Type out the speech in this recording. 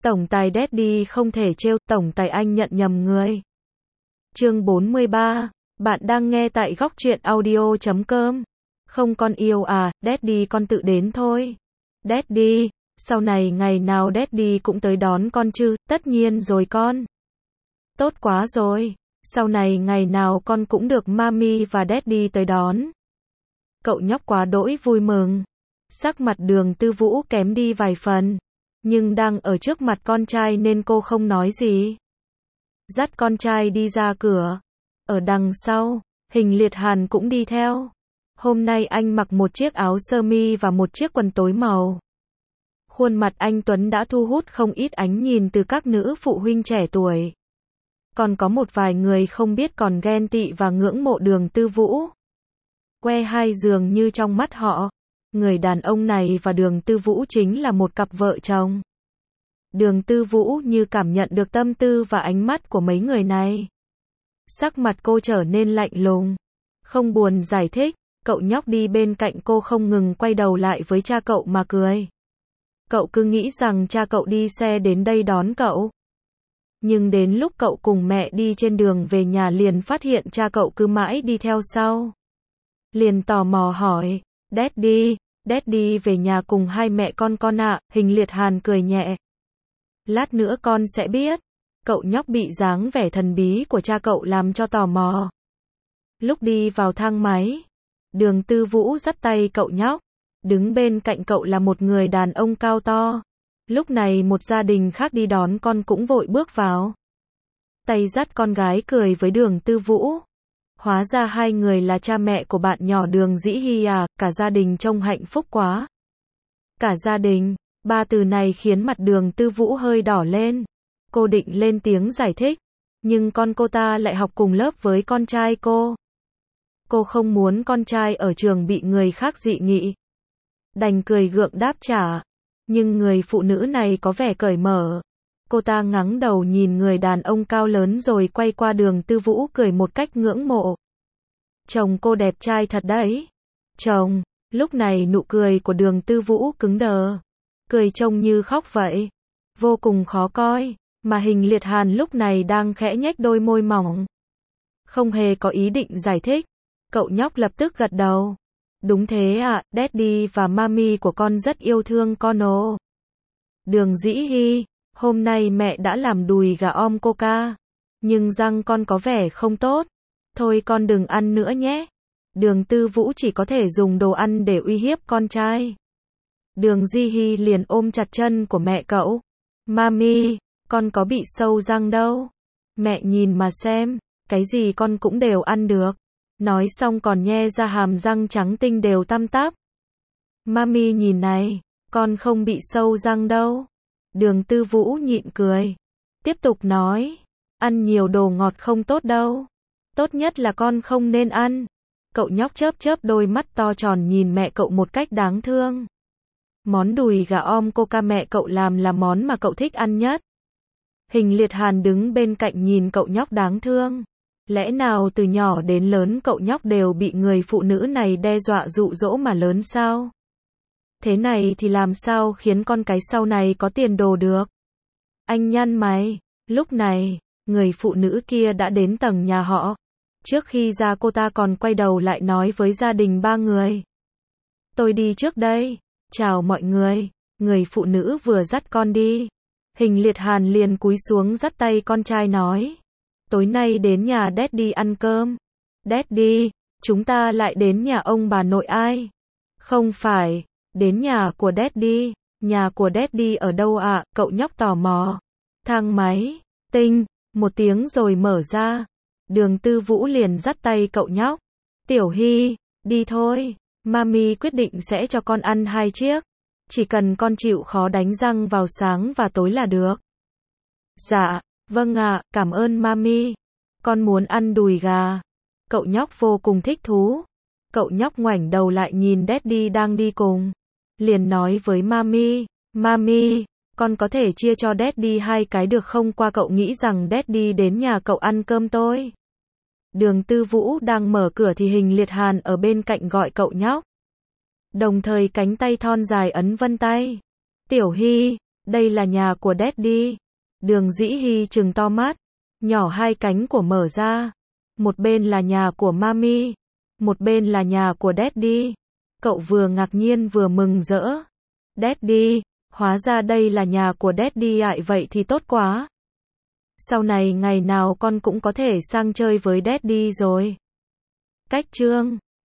Tổng tài Daddy không thể trêu, tổng tài anh nhận nhầm người. Chương 43, bạn đang nghe tại góc truyện audio.com. Không con yêu à, Daddy con tự đến thôi. Daddy, sau này ngày nào Daddy cũng tới đón con chứ, tất nhiên rồi con. Tốt quá rồi, sau này ngày nào con cũng được Mami và Daddy tới đón. Cậu nhóc quá đỗi vui mừng. Sắc mặt Đường Tư Vũ kém đi vài phần. Nhưng đang ở trước mặt con trai nên cô không nói gì. Dắt con trai đi ra cửa. Ở đằng sau, Hình Liệt Hàn cũng đi theo. Hôm nay anh mặc một chiếc áo sơ mi và một chiếc quần tối màu. Khuôn mặt anh Tuấn đã thu hút không ít ánh nhìn từ các nữ phụ huynh trẻ tuổi. Còn có một vài người không biết còn ghen tị và ngưỡng mộ Đường Tư Vũ. Que hai dường như trong mắt họ, người đàn ông này và Đường Tư Vũ chính là một cặp vợ chồng. Đường Tư Vũ như cảm nhận được tâm tư và ánh mắt của mấy người này. Sắc mặt cô trở nên lạnh lùng. Không buồn giải thích, cậu nhóc đi bên cạnh cô không ngừng quay đầu lại với cha cậu mà cười. Cậu cứ nghĩ rằng cha cậu đi xe đến đây đón cậu. Nhưng đến lúc cậu cùng mẹ đi trên đường về nhà liền phát hiện cha cậu cứ mãi đi theo sau. Liền tò mò hỏi, Daddy về nhà cùng hai mẹ con ạ. Hình Liệt Hàn cười nhẹ. Lát nữa con sẽ biết. Cậu nhóc bị dáng vẻ thần bí của cha cậu làm cho tò mò. Lúc đi vào thang máy, Đường Tư Vũ dắt tay cậu nhóc. Đứng bên cạnh cậu là một người đàn ông cao to. Lúc này một gia đình khác đi đón con cũng vội bước vào. Tay dắt con gái cười với Đường Tư Vũ. Hóa ra hai người là cha mẹ của bạn nhỏ Đường Dĩ Hy à, cả gia đình trông hạnh phúc quá. Cả gia đình, ba từ này khiến mặt Đường Tư Vũ hơi đỏ lên. Cô định lên tiếng giải thích, nhưng con cô ta lại học cùng lớp với con trai cô. Cô không muốn con trai ở trường bị người khác dị nghị. Đành cười gượng đáp trả, nhưng người phụ nữ này có vẻ cởi mở. Cô ta ngẩng đầu nhìn người đàn ông cao lớn rồi quay qua Đường Tư Vũ cười một cách ngưỡng mộ. Chồng cô đẹp trai thật đấy. Chồng, lúc này nụ cười của Đường Tư Vũ cứng đờ. Cười trông như khóc vậy. Vô cùng khó coi, mà Hình Liệt Hàn lúc này đang khẽ nhếch đôi môi mỏng. Không hề có ý định giải thích. Cậu nhóc lập tức gật đầu. Đúng thế ạ, Daddy và Mami của con rất yêu thương con ồ. Đường Dĩ Hy, hôm nay mẹ đã làm đùi gà om coca. Nhưng răng con có vẻ không tốt. Thôi con đừng ăn nữa nhé. Đường Tư Vũ chỉ có thể dùng đồ ăn để uy hiếp con trai. Đường Dĩ Hy liền ôm chặt chân của mẹ cậu. Mami, con có bị sâu răng đâu. Mẹ nhìn mà xem, cái gì con cũng đều ăn được. Nói xong còn nhe ra hàm răng trắng tinh đều tăm tắp. Mami nhìn này, con không bị sâu răng đâu. Đường Tư Vũ nhịn cười. Tiếp tục nói, ăn nhiều đồ ngọt không tốt đâu. Tốt nhất là con không nên ăn. Cậu nhóc chớp chớp đôi mắt to tròn nhìn mẹ cậu một cách đáng thương. Món đùi gà om coca mẹ cậu làm là món mà cậu thích ăn nhất. Hình Liệt Hàn đứng bên cạnh nhìn cậu nhóc đáng thương. Lẽ nào từ nhỏ đến lớn cậu nhóc đều bị người phụ nữ này đe dọa dụ dỗ mà lớn sao? Thế này thì làm sao khiến con cái sau này có tiền đồ được? Anh nhăn mày. Lúc này, người phụ nữ kia đã đến tầng nhà họ. Trước khi ra cô ta còn quay đầu lại nói với gia đình ba người. Tôi đi trước đây. Chào mọi người. Người phụ nữ vừa dắt con đi. Hình Liệt Hàn liền cúi xuống dắt tay con trai nói. Tối nay đến nhà Daddy ăn cơm. Daddy, chúng ta lại đến nhà ông bà nội ai? Không phải, đến nhà của Daddy. Nhà của Daddy ở đâu ạ? Cậu nhóc tò mò. Thang máy, tinh, một tiếng rồi mở ra. Đường Tư Vũ liền dắt tay cậu nhóc. Tiểu Hy, đi thôi. Mami quyết định sẽ cho con ăn 2 chiếc. Chỉ cần con chịu khó đánh răng vào sáng và tối là được. Dạ, vâng ạ, cảm ơn Mami. Con muốn ăn đùi gà. Cậu nhóc vô cùng thích thú. Cậu nhóc ngoảnh đầu lại nhìn Daddy đang đi cùng. Liền nói với Mami, Mami, con có thể chia cho Daddy 2 cái được không? Qua cậu nghĩ rằng Daddy đến nhà cậu ăn cơm tôi. Đường Tư Vũ đang mở cửa thì Hình Liệt Hàn ở bên cạnh gọi cậu nhóc. Đồng thời cánh tay thon dài ấn vân tay. Tiểu Hy, Đây là nhà của Daddy. Đường Dĩ Hy trừng to mắt, nhỏ hai cánh của mở ra. Một bên là nhà của Mami, một bên là nhà của Daddy. Cậu vừa ngạc nhiên vừa mừng rỡ. Daddy, hóa ra đây là nhà của Daddy ạ, vậy thì tốt quá. Sau này ngày nào con cũng có thể sang chơi với Daddy rồi. Cách chương